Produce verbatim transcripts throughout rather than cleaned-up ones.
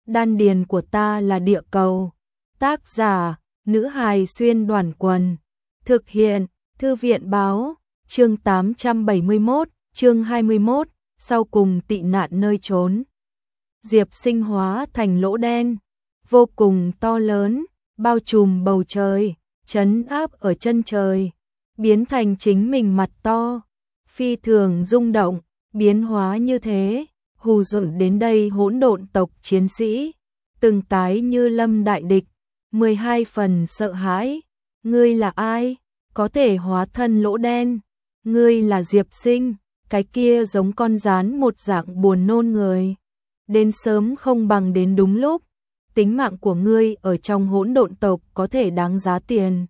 Đan điền của ta là địa cầu. Tác giả, nữ hài xuyên đoàn quần. Thực hiện, thư viện báo, chương tám trăm bảy mươi mốt, chương hai mươi mốt, sau cùng tị nạn nơi trốn. Diệp Sinh hóa thành lỗ đen, vô cùng to lớn, bao trùm bầu trời, trấn áp ở chân trời, biến thành chính mình mặt to, phi thường rung động, biến hóa như thế, hù dọa đến đây hỗn độn tộc chiến sĩ, từng cái như lâm đại địch, mười hai phần sợ hãi. Ngươi là ai? Có thể hóa thân lỗ đen? Ngươi là Diệp Sinh, cái kia giống con rán một dạng buồn nôn người. Đến sớm không bằng đến đúng lúc, tính mạng của ngươi ở trong hỗn độn tộc có thể đáng giá tiền.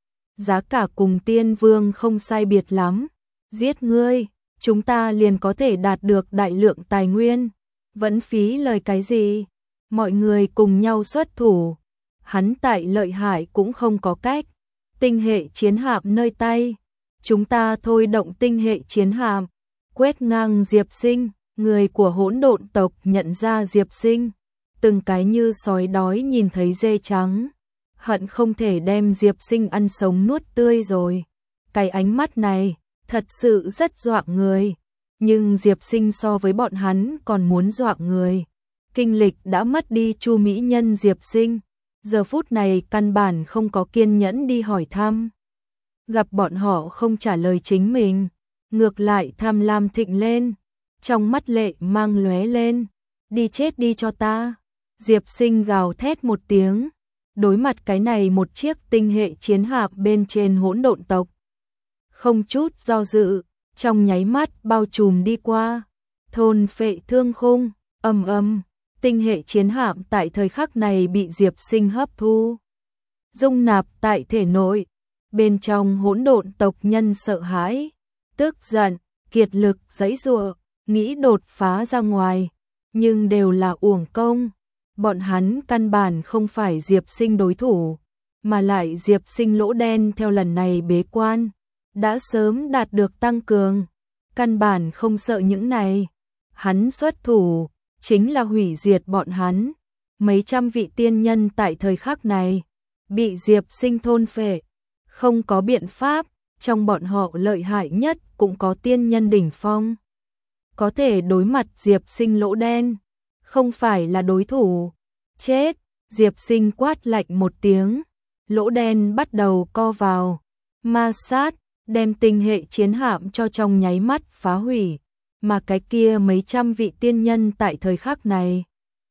Giá cả cùng tiên vương không sai biệt lắm, giết ngươi, chúng ta liền có thể đạt được đại lượng tài nguyên, vẫn phí lời cái gì? Mọi người cùng nhau xuất thủ, hắn tại lợi hại cũng không có cách. Tinh hệ chiến hạm nơi tay, chúng ta thôi động tinh hệ chiến hạm, quét ngang Diệp Sinh. Người của hỗn độn tộc nhận ra Diệp Sinh, từng cái như sói đói nhìn thấy dê trắng, hận không thể đem Diệp Sinh ăn sống nuốt tươi rồi. Cái ánh mắt này, thật sự rất dọa người, nhưng Diệp Sinh so với bọn hắn còn muốn dọa người. Kinh lịch đã mất đi Chu mỹ nhân Diệp Sinh, giờ phút này căn bản không có kiên nhẫn đi hỏi thăm. Gặp bọn họ không trả lời chính mình, ngược lại tham lam thịnh lên. Trong mắt lệ mang lóe lên, đi chết đi cho ta. Diệp Sinh gào thét một tiếng, đối mặt cái này một chiếc tinh hệ chiến hạm bên trên hỗn độn tộc. Không chút do dự, trong nháy mắt bao trùm đi qua, thôn phệ thương khung, ầm ầm, tinh hệ chiến hạm tại thời khắc này bị Diệp Sinh hấp thu, dung nạp tại thể nội. Bên trong hỗn độn tộc nhân sợ hãi, tức giận, kiệt lực giãy giụa, nghĩ đột phá ra ngoài, nhưng đều là uổng công. Bọn hắn căn bản không phải Diệp Sinh đối thủ, mà lại Diệp Sinh lỗ đen theo lần này bế quan, đã sớm đạt được tăng cường, căn bản không sợ những này. Hắn xuất thủ, chính là hủy diệt bọn hắn. Mấy trăm vị tiên nhân tại thời khắc này, bị Diệp Sinh thôn phệ, không có biện pháp, trong bọn họ lợi hại nhất cũng có tiên nhân đỉnh phong. Có thể đối mặt Diệp Sinh lỗ đen, không phải là đối thủ. Chết, Diệp Sinh quát lạnh một tiếng, lỗ đen bắt đầu co vào, ma sát, đem tinh hệ chiến hạm cho trong nháy mắt phá hủy, mà cái kia mấy trăm vị tiên nhân tại thời khắc này,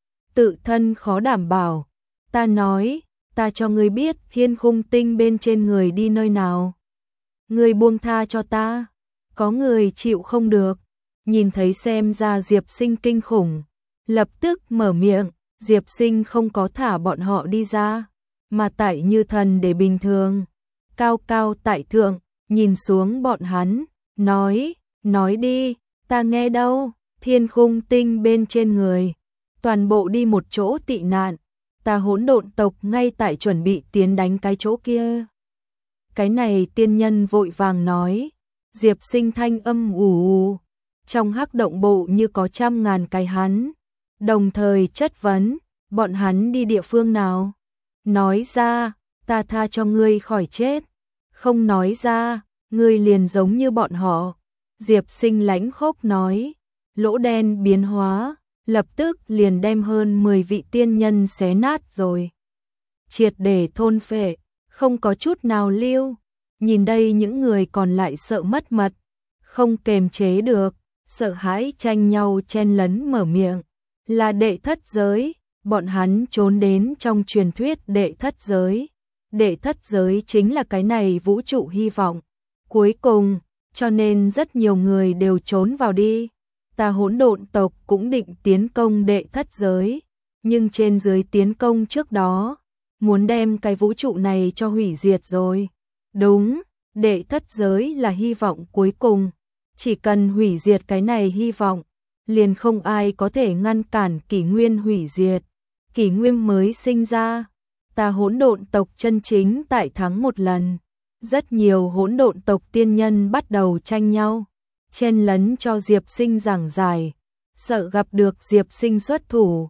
tự thân khó đảm bảo. Ta nói, ta cho ngươi biết thiên khung tinh bên trên người đi nơi nào. Ngươi buông tha cho ta, có người chịu không được. Nhìn thấy xem ra Diệp Sinh kinh khủng, lập tức mở miệng. Diệp Sinh không có thả bọn họ đi ra, mà tại như thần để bình thường, cao cao tại thượng, nhìn xuống bọn hắn, nói, nói đi, ta nghe đâu. Thiên khung tinh bên trên người, toàn bộ đi một chỗ tị nạn, ta hỗn độn tộc ngay tại chuẩn bị tiến đánh cái chỗ kia. Cái này tiên nhân vội vàng nói. Diệp Sinh thanh âm ù ù, trong hắc động bộ như có trăm ngàn cái hắn, đồng thời chất vấn, bọn hắn đi địa phương nào? Nói ra, ta tha cho ngươi khỏi chết. Không nói ra, ngươi liền giống như bọn họ. Diệp Sinh lãnh khốc nói, lỗ đen biến hóa, lập tức liền đem hơn mười vị tiên nhân xé nát rồi. Triệt để thôn phệ, không có chút nào lưu. Nhìn đây những người còn lại sợ mất mật, không kềm chế được, sợ hãi tranh nhau chen lấn mở miệng. Là đệ thất giới, bọn hắn trốn đến trong truyền thuyết đệ thất giới. Đệ thất giới chính là cái này vũ trụ hy vọng cuối cùng, cho nên rất nhiều người đều trốn vào đi. Ta hỗn độn tộc cũng định tiến công đệ thất giới, nhưng trên dưới tiến công trước đó, muốn đem cái vũ trụ này cho hủy diệt rồi. Đúng, đệ thất giới là hy vọng cuối cùng, chỉ cần hủy diệt cái này hy vọng, liền không ai có thể ngăn cản kỷ nguyên hủy diệt. Kỷ nguyên mới sinh ra, ta hỗn độn tộc chân chính tại thắng một lần. Rất nhiều hỗn độn tộc tiên nhân bắt đầu tranh nhau, chen lấn cho Diệp Sinh giảng giải, sợ gặp được Diệp Sinh xuất thủ.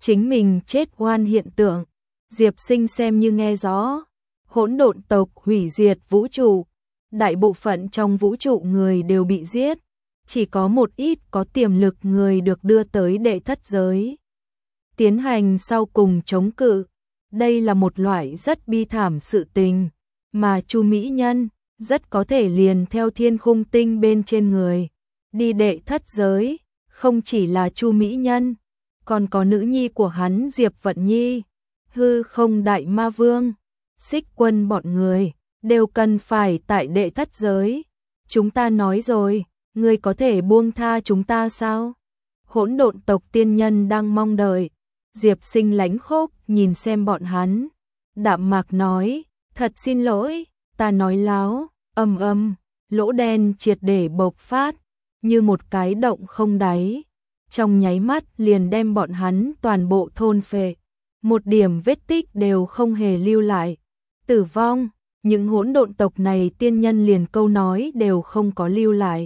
chính mình chết oan hiện tượng. Diệp Sinh xem như nghe rõ, hỗn độn tộc hủy diệt vũ trụ, đại bộ phận trong vũ trụ người đều bị giết, chỉ có một ít có tiềm lực người được đưa tới đệ thất giới, tiến hành sau cùng chống cự. Đây là một loại rất bi thảm sự tình, mà Chu Mỹ Nhân rất có thể liền theo thiên khung tinh bên trên người, đi đệ thất giới. Không chỉ là Chu Mỹ Nhân, còn có nữ nhi của hắn Diệp Vận Nhi, hư không đại ma vương, Xích Quân bọn người, đều cần phải tại đệ thất giới. Chúng ta nói rồi, ngươi có thể buông tha chúng ta sao? Hỗn độn tộc tiên nhân đang mong đợi. Diệp Sinh lãnh khốc nhìn xem bọn hắn, đạm mạc nói, thật xin lỗi, ta nói láo. Âm âm, lỗ đen triệt để bộc phát, như một cái động không đáy, trong nháy mắt liền đem bọn hắn toàn bộ thôn phệ, một điểm vết tích đều không hề lưu lại. Tử vong, những hỗn độn tộc này tiên nhân liền câu nói đều không có lưu lại.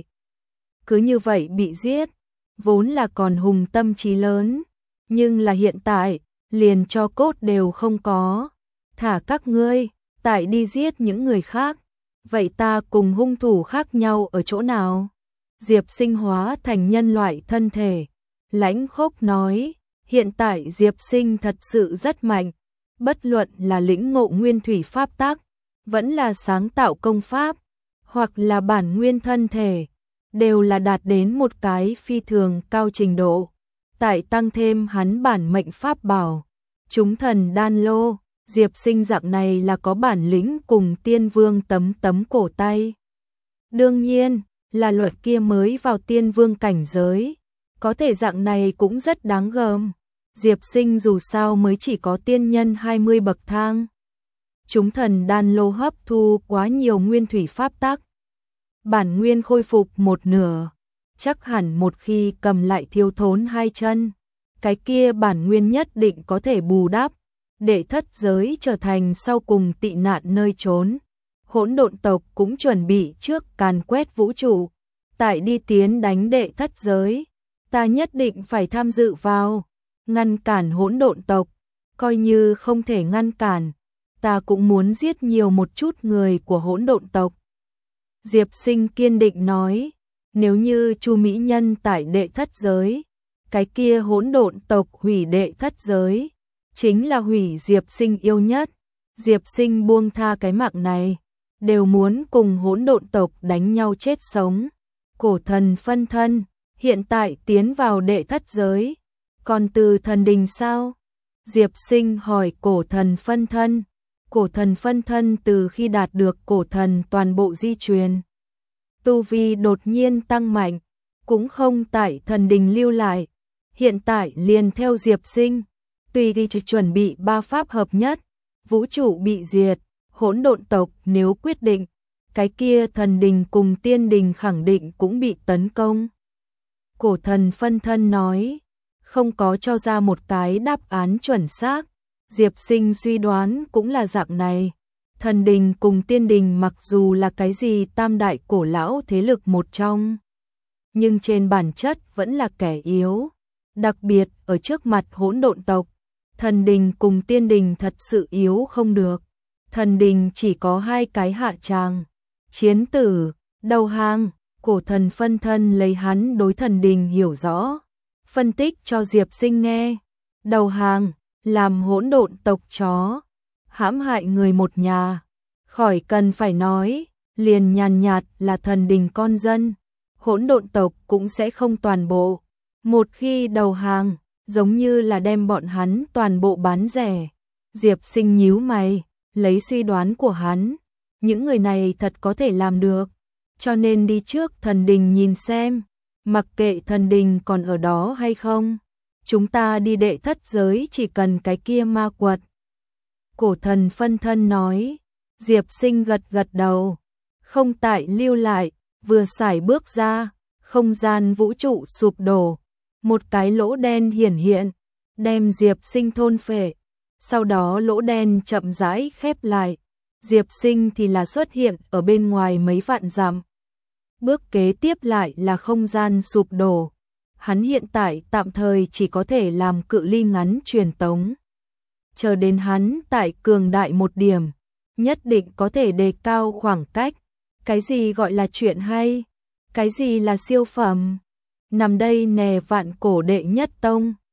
Cứ như vậy bị giết, vốn là còn hùng tâm trí lớn, nhưng là hiện tại, liền cho cốt đều không có. Thả các ngươi, tại đi giết những người khác, vậy ta cùng hung thủ khác nhau ở chỗ nào? Diệp Sinh hóa thành nhân loại thân thể, lãnh khốc nói, hiện tại Diệp Sinh thật sự rất mạnh, bất luận là lĩnh ngộ nguyên thủy pháp tắc, vẫn là sáng tạo công pháp, hoặc là bản nguyên thân thể, đều là đạt đến một cái phi thường cao trình độ. Tại tăng thêm hắn bản mệnh pháp bảo, chúng thần đan lô, Diệp Sinh dạng này là có bản lĩnh cùng tiên vương tấm tấm cổ tay. Đương nhiên, là luật kia mới vào tiên vương cảnh giới, có thể dạng này cũng rất đáng gờm. Diệp Sinh dù sao mới chỉ có tiên nhân hai mươi bậc thang. Chúng thần đan lô hấp thu quá nhiều nguyên thủy pháp tắc, bản nguyên khôi phục một nửa, chắc hẳn một khi cầm lại thiếu thốn hai chân, cái kia bản nguyên nhất định có thể bù đắp, để thất giới trở thành sau cùng tị nạn nơi trốn. Hỗn độn tộc cũng chuẩn bị trước càn quét vũ trụ, tại đi tiến đánh đệ thất giới, ta nhất định phải tham dự vào, ngăn cản hỗn độn tộc, coi như không thể ngăn cản, ta cũng muốn giết nhiều một chút người của hỗn độn tộc. Diệp Sinh kiên định nói, nếu như Chu Mỹ Nhân tại đệ thất giới, cái kia hỗn độn tộc hủy đệ thất giới, chính là hủy Diệp Sinh yêu nhất. Diệp Sinh buông tha cái mạng này, đều muốn cùng hỗn độn tộc đánh nhau chết sống. Cổ thần phân thân, hiện tại tiến vào đệ thất giới, còn từ thần đình sao? Diệp Sinh hỏi cổ thần phân thân. Cổ thần phân thân từ khi đạt được cổ thần toàn bộ di truyền, tu vi đột nhiên tăng mạnh, cũng không tại thần đình lưu lại, hiện tại liền theo Diệp Sinh, tùy đi chuẩn bị ba pháp hợp nhất, vũ trụ bị diệt, hỗn độn tộc nếu quyết định, cái kia thần đình cùng tiên đình khẳng định cũng bị tấn công. Cổ thần phân thân nói, không có cho ra một cái đáp án chuẩn xác. Diệp Sinh suy đoán cũng là dạng này. Thần đình cùng tiên đình mặc dù là cái gì tam đại cổ lão thế lực một trong, nhưng trên bản chất vẫn là kẻ yếu. Đặc biệt ở trước mặt hỗn độn tộc, thần đình cùng tiên đình thật sự yếu không được. Thần đình chỉ có hai cái hạ tràng, chiến tử, đầu hàng. Cổ thần phân thân lấy hắn đối thần đình hiểu rõ, phân tích cho Diệp Sinh nghe. Đầu hàng, làm hỗn độn tộc chó, hãm hại người một nhà, khỏi cần phải nói, liền nhàn nhạt là thần đình con dân, hỗn độn tộc cũng sẽ không toàn bộ. Một khi đầu hàng, giống như là đem bọn hắn toàn bộ bán rẻ. Diệp Sinh nhíu mày, lấy suy đoán của hắn, những người này thật có thể làm được, cho nên đi trước thần đình nhìn xem, mặc kệ thần đình còn ở đó hay không. Chúng ta đi đệ thất giới chỉ cần cái kia ma quật. Cổ thần phân thân nói. Diệp Sinh gật gật đầu, không tại lưu lại, vừa xài bước ra, không gian vũ trụ sụp đổ, một cái lỗ đen hiển hiện, đem Diệp Sinh thôn phệ. Sau đó lỗ đen chậm rãi khép lại, Diệp Sinh thì là xuất hiện ở bên ngoài mấy vạn dặm. Bước kế tiếp lại là không gian sụp đổ, hắn hiện tại tạm thời chỉ có thể làm cự ly ngắn truyền tống. Chờ đến hắn tại cường đại một điểm, nhất định có thể đề cao khoảng cách. Cái gì gọi là chuyện hay? Cái gì là siêu phẩm? Nằm đây nè vạn cổ đệ nhất tông.